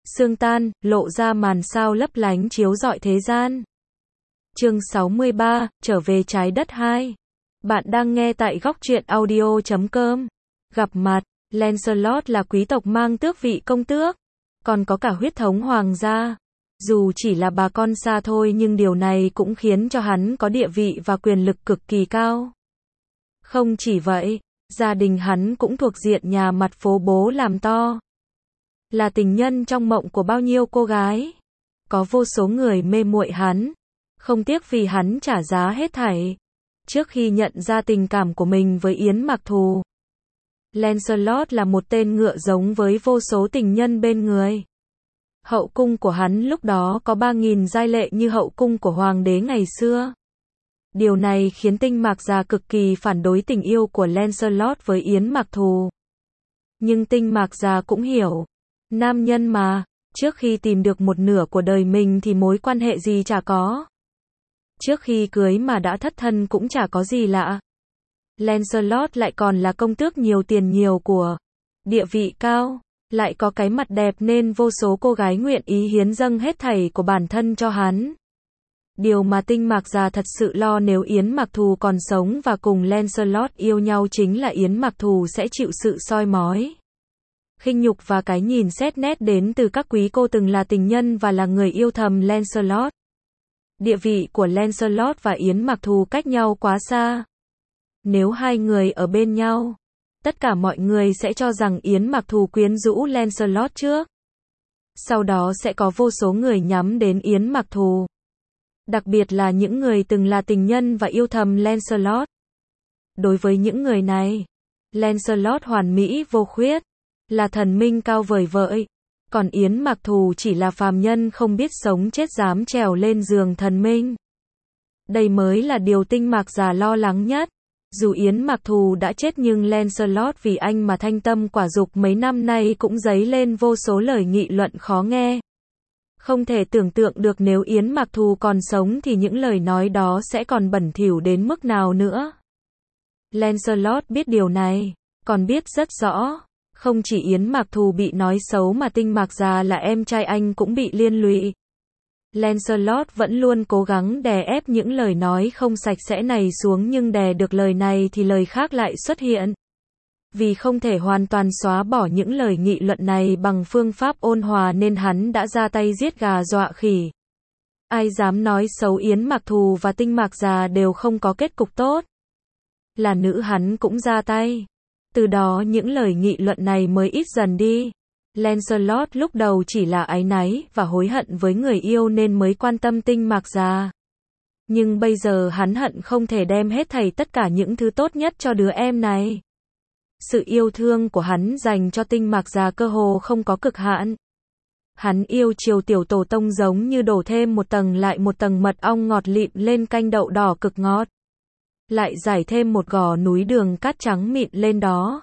Sương tan, lộ ra màn sao lấp lánh chiếu rọi thế gian. Chương 63, trở về trái đất 2. Bạn đang nghe tại góc truyện audio.com. Gặp mặt, Lancelot là quý tộc mang tước vị công tước, còn có cả huyết thống hoàng gia. Dù chỉ là bà con xa thôi nhưng điều này cũng khiến cho hắn có địa vị và quyền lực cực kỳ cao. Không chỉ vậy, gia đình hắn cũng thuộc diện nhà mặt phố bố làm to. Là tình nhân trong mộng của bao nhiêu cô gái. Có vô số người mê muội hắn, không tiếc vì hắn trả giá hết thảy. Trước khi nhận ra tình cảm của mình với Yến Mặc Thù, Lancelot là một tên ngựa giống với vô số tình nhân bên người. Hậu cung của hắn lúc đó có 3.000 giai lệ như hậu cung của hoàng đế ngày xưa. Điều này khiến Tinh Mạc Già cực kỳ phản đối tình yêu của Lancelot với Yến Mặc Thù. Nhưng Tinh Mạc Già cũng hiểu, nam nhân mà, trước khi tìm được một nửa của đời mình thì mối quan hệ gì chả có. Trước khi cưới mà đã thất thân cũng chả có gì lạ. Lancelot lại còn là công tước nhiều tiền nhiều của, địa vị cao, lại có cái mặt đẹp nên vô số cô gái nguyện ý hiến dâng hết thảy của bản thân cho hắn. Điều mà Tinh Mạc Già thật sự lo nếu Yến Mặc Thù còn sống và cùng Lancelot yêu nhau chính là Yến Mặc Thù sẽ chịu sự soi mói, khinh nhục và cái nhìn xét nét đến từ các quý cô từng là tình nhân và là người yêu thầm Lancelot. Địa vị của Lancelot và Yến Mặc Thù cách nhau quá xa. Nếu hai người ở bên nhau, tất cả mọi người sẽ cho rằng Yến Mặc Thù quyến rũ Lancelot trước. Sau đó sẽ có vô số người nhắm đến Yến Mặc Thù. Đặc biệt là những người từng là tình nhân và yêu thầm Lancelot. Đối với những người này, Lancelot hoàn mỹ vô khuyết, là thần minh cao vời vợi. Còn Yến Mặc Thù chỉ là phàm nhân không biết sống chết dám trèo lên giường thần minh. Đây mới là điều Tinh Mạc Già lo lắng nhất. Dù Yến Mặc Thù đã chết nhưng Lancelot vì anh mà thanh tâm quả dục mấy năm nay cũng dấy lên vô số lời nghị luận khó nghe. Không thể tưởng tượng được nếu Yến Mặc Thù còn sống thì những lời nói đó sẽ còn bẩn thỉu đến mức nào nữa. Lancelot biết điều này, còn biết rất rõ. Không chỉ Yến Mặc Thù bị nói xấu mà Tinh Mạc Già là em trai anh cũng bị liên lụy. Lancelot vẫn luôn cố gắng đè ép những lời nói không sạch sẽ này xuống nhưng đè được lời này thì lời khác lại xuất hiện. Vì không thể hoàn toàn xóa bỏ những lời nghị luận này bằng phương pháp ôn hòa nên hắn đã ra tay giết gà dọa khỉ. Ai dám nói xấu Yến Mặc Thù và Tinh Mạc Già đều không có kết cục tốt. Là nữ hắn cũng ra tay. Từ đó những lời nghị luận này mới ít dần đi. Lancelot lúc đầu chỉ là áy náy và hối hận với người yêu nên mới quan tâm Tinh Mạc Già. Nhưng bây giờ hắn hận không thể đem hết thảy tất cả những thứ tốt nhất cho đứa em này. Sự yêu thương của hắn dành cho Tinh Mạc Già cơ hồ không có cực hạn. Hắn yêu chiều tiểu tổ tông giống như đổ thêm một tầng lại một tầng mật ong ngọt lịm lên canh đậu đỏ cực ngọt. Lại giải thêm một gò núi đường cát trắng mịn lên đó.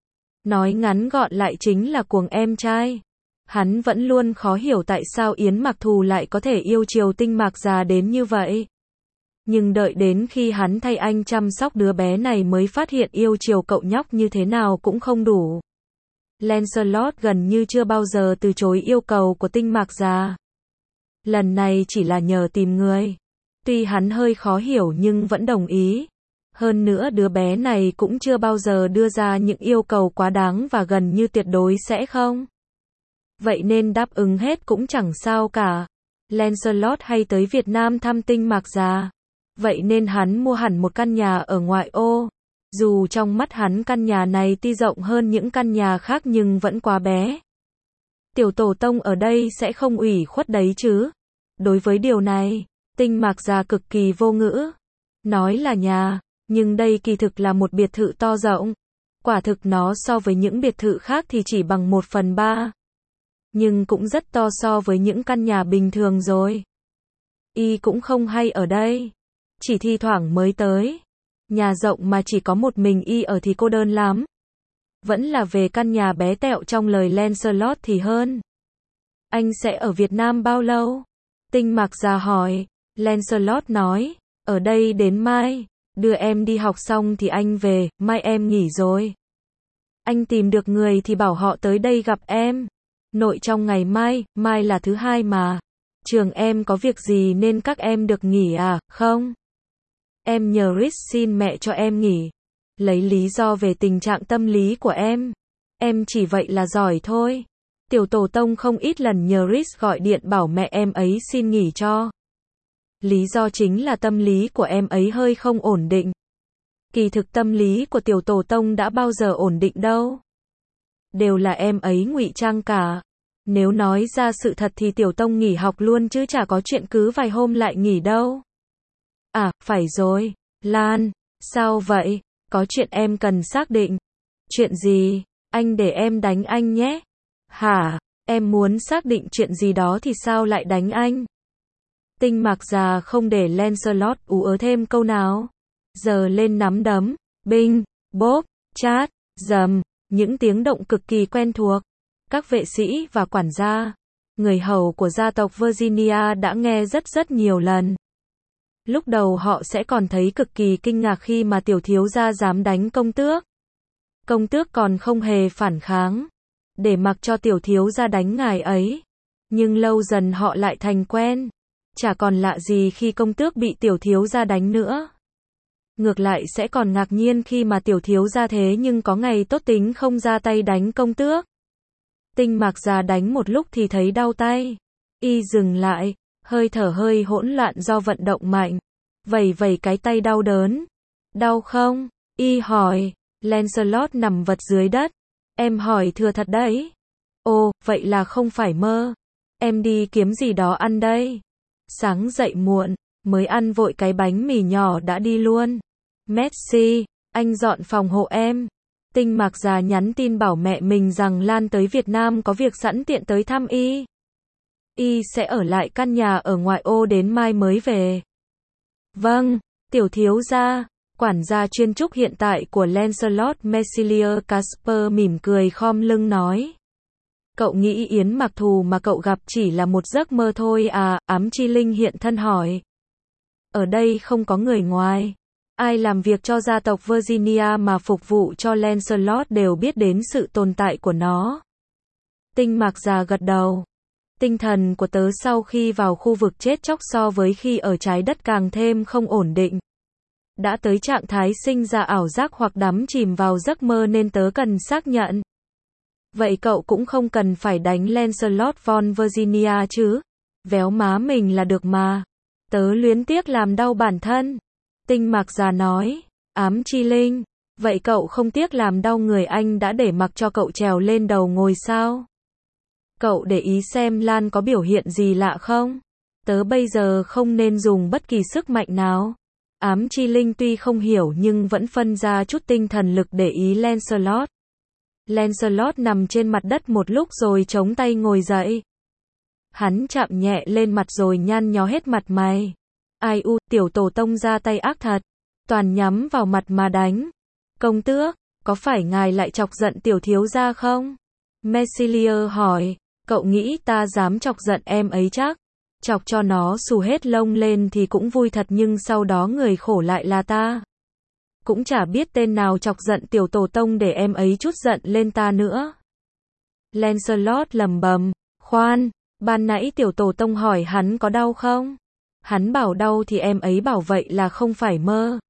Nói ngắn gọn lại chính là cuồng em trai. Hắn vẫn luôn khó hiểu tại sao Yến Mặc Thù lại có thể yêu chiều Tinh Mạc Già đến như vậy. Nhưng đợi đến khi hắn thay anh chăm sóc đứa bé này mới phát hiện yêu chiều cậu nhóc như thế nào cũng không đủ. Lancelot gần như chưa bao giờ từ chối yêu cầu của Tinh Mạc Già. Lần này chỉ là nhờ tìm người. Tuy hắn hơi khó hiểu nhưng vẫn đồng ý. Hơn nữa đứa bé này cũng chưa bao giờ đưa ra những yêu cầu quá đáng và gần như tuyệt đối sẽ không. Vậy nên đáp ứng hết cũng chẳng sao cả. Lancelot hay tới Việt Nam thăm Tinh Mạc Già. Vậy nên hắn mua hẳn một căn nhà ở ngoại ô. Dù trong mắt hắn căn nhà này tuy rộng hơn những căn nhà khác nhưng vẫn quá bé. Tiểu tổ tông ở đây sẽ không ủy khuất đấy chứ. Đối với điều này, Tinh Mạc Già cực kỳ vô ngữ. Nói là nhà, nhưng đây kỳ thực là một biệt thự to rộng. Quả thực nó so với những biệt thự khác thì chỉ bằng 1/3. Nhưng cũng rất to so với những căn nhà bình thường rồi. Y cũng không hay ở đây. Chỉ thi thoảng mới tới. Nhà rộng mà chỉ có một mình Y ở thì cô đơn lắm. Vẫn là về căn nhà bé tẹo trong lời Lancelot thì hơn. Anh sẽ ở Việt Nam bao lâu? Tinh Mạc Già hỏi. Lancelot nói, ở đây đến mai. Đưa em đi học xong thì anh về, mai em nghỉ rồi. Anh tìm được người thì bảo họ tới đây gặp em. Nội trong ngày mai, mai là thứ hai mà. Trường em có việc gì nên các em được nghỉ à, không? Em nhờ Rich xin mẹ cho em nghỉ. Lấy lý do về tình trạng tâm lý của em. Em chỉ vậy là giỏi thôi. Tiểu tổ tông không ít lần nhờ Rich gọi điện bảo mẹ em ấy xin nghỉ cho. Lý do chính là tâm lý của em ấy hơi không ổn định. Kỳ thực tâm lý của tiểu tổ tông đã bao giờ ổn định đâu. Đều là em ấy ngụy trang cả. Nếu nói ra sự thật thì tiểu tông nghỉ học luôn chứ chả có chuyện cứ vài hôm lại nghỉ đâu. À, phải rồi. Lan, sao vậy? Có chuyện em cần xác định. Chuyện gì? Anh để em đánh anh nhé. Hả? Em muốn xác định chuyện gì đó thì sao lại đánh anh? Tinh Mạc già không để Lancelot ú ớ thêm câu nào. Giờ lên nắm đấm. Binh, bốp, chát, dầm. Những tiếng động cực kỳ quen thuộc. Các vệ sĩ và quản gia, người hầu của gia tộc Virginia đã nghe rất nhiều lần. Lúc đầu họ sẽ còn thấy cực kỳ kinh ngạc khi mà tiểu thiếu gia dám đánh công tước. Công tước còn không hề phản kháng, để mặc cho tiểu thiếu gia đánh ngài ấy. Nhưng lâu dần họ lại thành quen. Chả còn lạ gì khi công tước bị tiểu thiếu gia đánh nữa. Ngược lại sẽ còn ngạc nhiên khi mà tiểu thiếu gia thế nhưng có ngày tốt tính không ra tay đánh công tước. Tinh Mạc già đánh một lúc thì thấy đau tay. Y dừng lại, hơi thở hơi hỗn loạn do vận động mạnh. Vẩy cái tay đau đớn. Đau không? Y hỏi. Lancelot nằm vật dưới đất. Em hỏi thừa thật đấy. Ồ, vậy là không phải mơ. Em đi kiếm gì đó ăn đây. Sáng dậy muộn, mới ăn vội cái bánh mì nhỏ đã đi luôn. Merci, anh dọn phòng hộ em. Tinh Mạc già nhắn tin bảo mẹ mình rằng Lan tới Việt Nam có việc sẵn tiện tới thăm y. Y sẽ ở lại căn nhà ở ngoại ô đến mai mới về. Vâng, tiểu thiếu gia. Quản gia chuyên trúc hiện tại của Lancelot Mesilier Casper mỉm cười khom lưng nói. Cậu nghĩ Yến Mặc Thù mà cậu gặp chỉ là một giấc mơ thôi à? Ám Chi Linh hiện thân hỏi. Ở đây không có người ngoài. Ai làm việc cho gia tộc Virginia mà phục vụ cho Lancelot đều biết đến sự tồn tại của nó. Tinh Mạc già gật đầu. Tinh thần của tớ sau khi vào khu vực chết chóc so với khi ở trái đất càng thêm không ổn định. Đã tới trạng thái sinh ra ảo giác hoặc đắm chìm vào giấc mơ nên tớ cần xác nhận. Vậy cậu cũng không cần phải đánh Lancelot von Virginia chứ. Véo má mình là được mà. Tớ luyến tiếc làm đau bản thân. Tinh Mạc già nói. Ám Chi Linh. Vậy cậu không tiếc làm đau người anh đã để mặc cho cậu trèo lên đầu ngồi sao? Cậu để ý xem Lan có biểu hiện gì lạ không? Tớ bây giờ không nên dùng bất kỳ sức mạnh nào. Ám Chi Linh tuy không hiểu nhưng vẫn phân ra chút tinh thần lực để ý Lancelot. Lancelot nằm trên mặt đất một lúc rồi chống tay ngồi dậy. Hắn chạm nhẹ lên mặt rồi nhăn nhó hết mặt mày. Ai u, tiểu tổ tông ra tay ác thật. Toàn nhắm vào mặt mà đánh. Công tước, có phải ngài lại chọc giận tiểu thiếu gia không? Mesilier hỏi, cậu nghĩ ta dám chọc giận em ấy chắc? Chọc cho nó xù hết lông lên thì cũng vui thật nhưng sau đó người khổ lại là ta. Cũng chả biết tên nào chọc giận tiểu tổ tông để em ấy chút giận lên ta nữa. Lancelot lầm bầm, khoan, ban nãy tiểu tổ tông hỏi hắn có đau không? Hắn bảo đau thì em ấy bảo vậy là không phải mơ.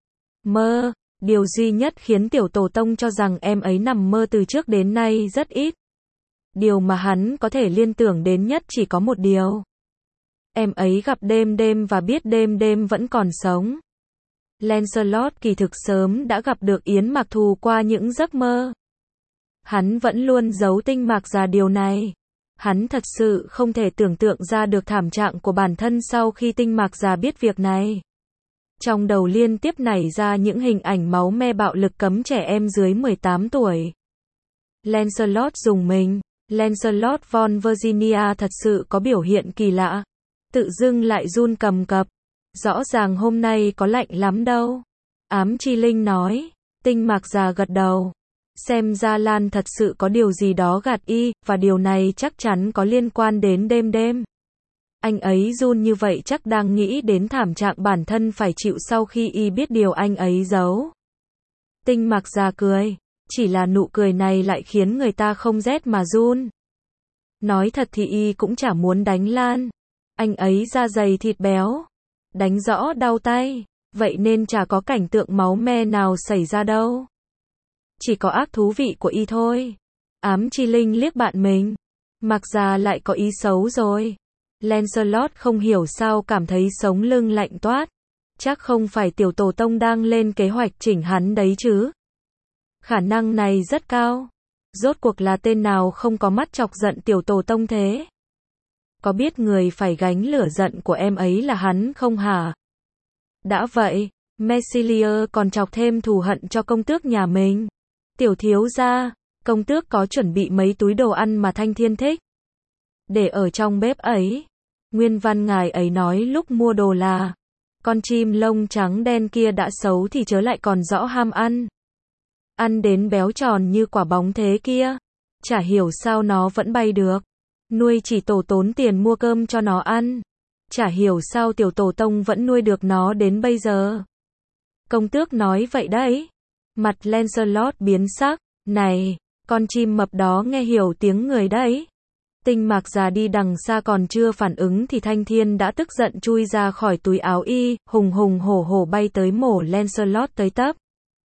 Mơ, điều duy nhất khiến tiểu tổ tông cho rằng em ấy nằm mơ từ trước đến nay rất ít. Điều mà hắn có thể liên tưởng đến nhất chỉ có một điều. Em ấy gặp đêm và biết đêm vẫn còn sống. Lancelot kỳ thực sớm đã gặp được Yến Mặc Thù qua những giấc mơ. Hắn vẫn luôn giấu Tinh Mạc già điều này. Hắn thật sự không thể tưởng tượng ra được thảm trạng của bản thân sau khi Tinh Mạc già biết việc này. Trong đầu liên tiếp nảy ra những hình ảnh máu me bạo lực cấm trẻ em dưới 18 tuổi. Lancelot rùng mình. Lancelot von Virginia thật sự có biểu hiện kỳ lạ. Tự dưng lại run cầm cập. Rõ ràng hôm nay có lạnh lắm đâu. Ám Chi Linh nói. Tinh Mạc già gật đầu. Xem ra Lan thật sự có điều gì đó gạt y, và điều này chắc chắn có liên quan đến đêm. Anh ấy run như vậy chắc đang nghĩ đến thảm trạng bản thân phải chịu sau khi y biết điều anh ấy giấu. Tinh Mạc già cười. Chỉ là nụ cười này lại khiến người ta không rét mà run. Nói thật thì y cũng chả muốn đánh Lan. Anh ấy da dày thịt béo. Đánh rõ đau tay. Vậy nên chả có cảnh tượng máu me nào xảy ra đâu. Chỉ có ác thú vị của y thôi. Ám Chi Linh liếc bạn mình. Mạc Già lại có ý xấu rồi. Lancelot không hiểu sao cảm thấy sống lưng lạnh toát. Chắc không phải tiểu tổ tông đang lên kế hoạch chỉnh hắn đấy chứ. Khả năng này rất cao. Rốt cuộc là tên nào không có mắt chọc giận tiểu tổ tông thế? Có biết người phải gánh lửa giận của em ấy là hắn không hả? Đã vậy, Mesilier còn chọc thêm thù hận cho công tước nhà mình. Tiểu thiếu gia, công tước có chuẩn bị mấy túi đồ ăn mà Thanh Thiên thích. Để ở trong bếp ấy. Nguyên văn ngài ấy nói lúc mua đồ là, con chim lông trắng đen kia đã xấu thì chớ lại còn rõ ham ăn. Ăn đến béo tròn như quả bóng thế kia. Chả hiểu sao nó vẫn bay được. Nuôi chỉ tổ tốn tiền mua cơm cho nó ăn. Chả hiểu sao tiểu tổ tông vẫn nuôi được nó đến bây giờ. Công tước nói vậy đấy. Mặt Lancelot biến sắc. Này, con chim mập đó nghe hiểu tiếng người đấy. Tinh Mạc Già đi đằng xa còn chưa phản ứng thì Thanh Thiên đã tức giận chui ra khỏi túi áo y, hùng hùng hổ hổ bay tới mổ Lancelot tới tấp.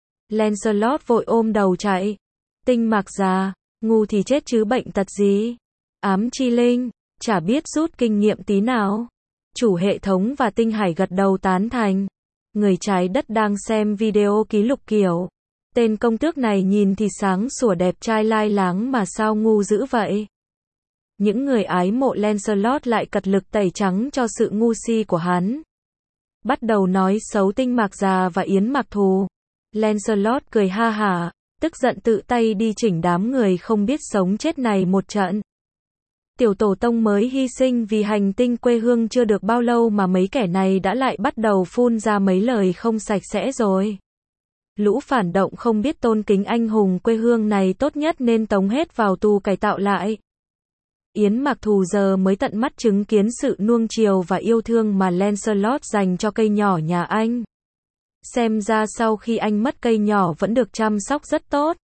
Lancelot vội ôm đầu chạy. Tinh Mạc Già, ngu thì chết chứ bệnh tật gì. Ám Chi Linh, chả biết rút kinh nghiệm tí nào. Chủ hệ thống và Tinh Hải gật đầu tán thành. Người trái đất đang xem video ký lục kiểu. Tên công tước này nhìn thì sáng sủa đẹp trai lai láng mà sao ngu dữ vậy. Những người ái mộ Lancelot lại cật lực tẩy trắng cho sự ngu si của hắn. Bắt đầu nói xấu Tinh Mạc Già và Yến Mặc Thù. Lancelot cười ha hả, tức giận tự tay đi chỉnh đám người không biết sống chết này một trận. Tiểu tổ tông mới hy sinh vì hành tinh quê hương chưa được bao lâu mà mấy kẻ này đã lại bắt đầu phun ra mấy lời không sạch sẽ rồi. Lũ phản động không biết tôn kính anh hùng quê hương này tốt nhất nên tống hết vào tù cải tạo lại. Yến Mặc Thù giờ mới tận mắt chứng kiến sự nuông chiều và yêu thương mà Lancelot dành cho cây nhỏ nhà anh. Xem ra sau khi anh mất cây nhỏ vẫn được chăm sóc rất tốt.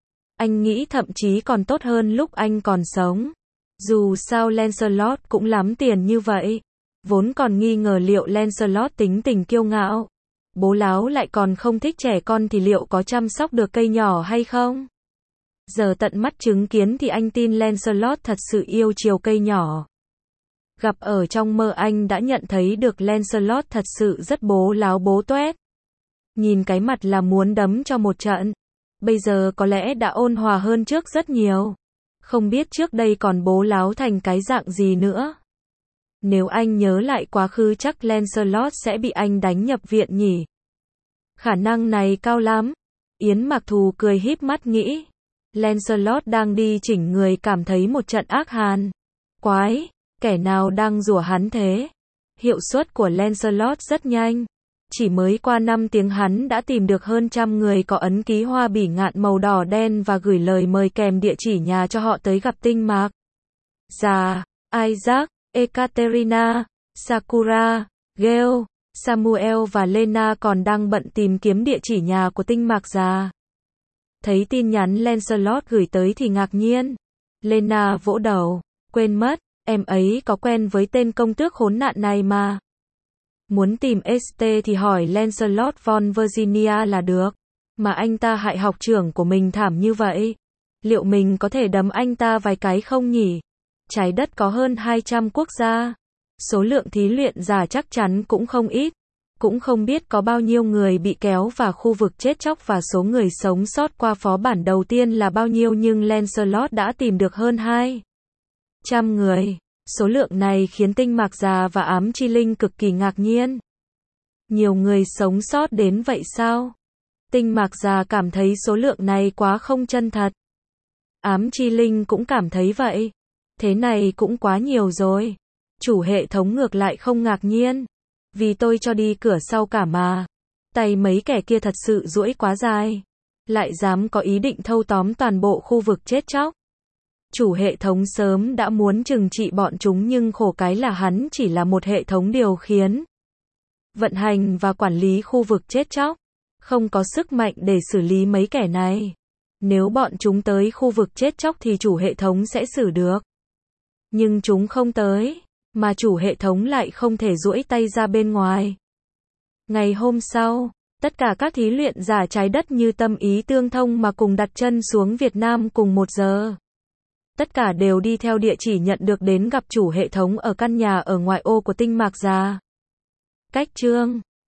Anh nghĩ thậm chí còn tốt hơn lúc anh còn sống. Dù sao Lancelot cũng lắm tiền như vậy. Vốn còn nghi ngờ liệu Lancelot tính tình kiêu ngạo. Bố láo lại còn không thích trẻ con thì liệu có chăm sóc được cây nhỏ hay không? Giờ tận mắt chứng kiến thì anh tin Lancelot thật sự yêu chiều cây nhỏ. Gặp ở trong mơ anh đã nhận thấy được Lancelot thật sự rất bố láo bố toét. Nhìn cái mặt là muốn đấm cho một trận. Bây giờ có lẽ đã ôn hòa hơn trước rất nhiều. Không biết trước đây còn bố láo thành cái dạng gì nữa. Nếu anh nhớ lại quá khứ chắc Lancelot sẽ bị anh đánh nhập viện nhỉ. Khả năng này cao lắm. Yến Mặc Thù cười híp mắt nghĩ. Lancelot đang đi chỉnh người cảm thấy một trận ác hàn. Quái, kẻ nào đang rủa hắn thế? Hiệu suất của Lancelot rất nhanh. Chỉ mới qua 5 tiếng hắn đã tìm được hơn 100 người có ấn ký hoa bỉ ngạn màu đỏ đen và gửi lời mời kèm địa chỉ nhà cho họ tới gặp Tinh Mạc Già. Isaac, Ekaterina, Sakura, Gale, Samuel và Lena còn đang bận tìm kiếm địa chỉ nhà của Tinh Mạc Già. Thấy tin nhắn Lancelot gửi tới thì ngạc nhiên. Lena vỗ đầu, quên mất, em ấy có quen với tên công tước khốn nạn này mà. Muốn tìm ST thì hỏi Lancelot von Virginia là được. Mà anh ta hại học trưởng của mình thảm như vậy. Liệu mình có thể đấm anh ta vài cái không nhỉ? Trái đất có hơn 200 quốc gia. Số lượng thí luyện giả chắc chắn cũng không ít. Cũng không biết có bao nhiêu người bị kéo vào khu vực chết chóc và số người sống sót qua phó bản đầu tiên là bao nhiêu nhưng Lancelot đã tìm được hơn 200 người. Số lượng này khiến Tinh Mạc Già và Ám Chi Linh cực kỳ ngạc nhiên. Nhiều người sống sót đến vậy sao? Tinh Mạc Già cảm thấy số lượng này quá không chân thật. Ám Chi Linh cũng cảm thấy vậy. Thế này cũng quá nhiều rồi. Chủ hệ thống ngược lại không ngạc nhiên. Vì tôi cho đi cửa sau cả mà. Tay mấy kẻ kia thật sự duỗi quá dài. Lại dám có ý định thâu tóm toàn bộ khu vực chết chóc. Chủ hệ thống sớm đã muốn trừng trị bọn chúng nhưng khổ cái là hắn chỉ là một hệ thống điều khiển, vận hành và quản lý khu vực chết chóc. Không có sức mạnh để xử lý mấy kẻ này. Nếu bọn chúng tới khu vực chết chóc thì chủ hệ thống sẽ xử được. Nhưng chúng không tới, mà chủ hệ thống lại không thể duỗi tay ra bên ngoài. Ngày hôm sau, tất cả các thí luyện giả trái đất như tâm ý tương thông mà cùng đặt chân xuống Việt Nam cùng 1 giờ. Tất cả đều đi theo địa chỉ nhận được đến gặp chủ hệ thống ở căn nhà ở ngoại ô của tinh Mạc Già. Cách chương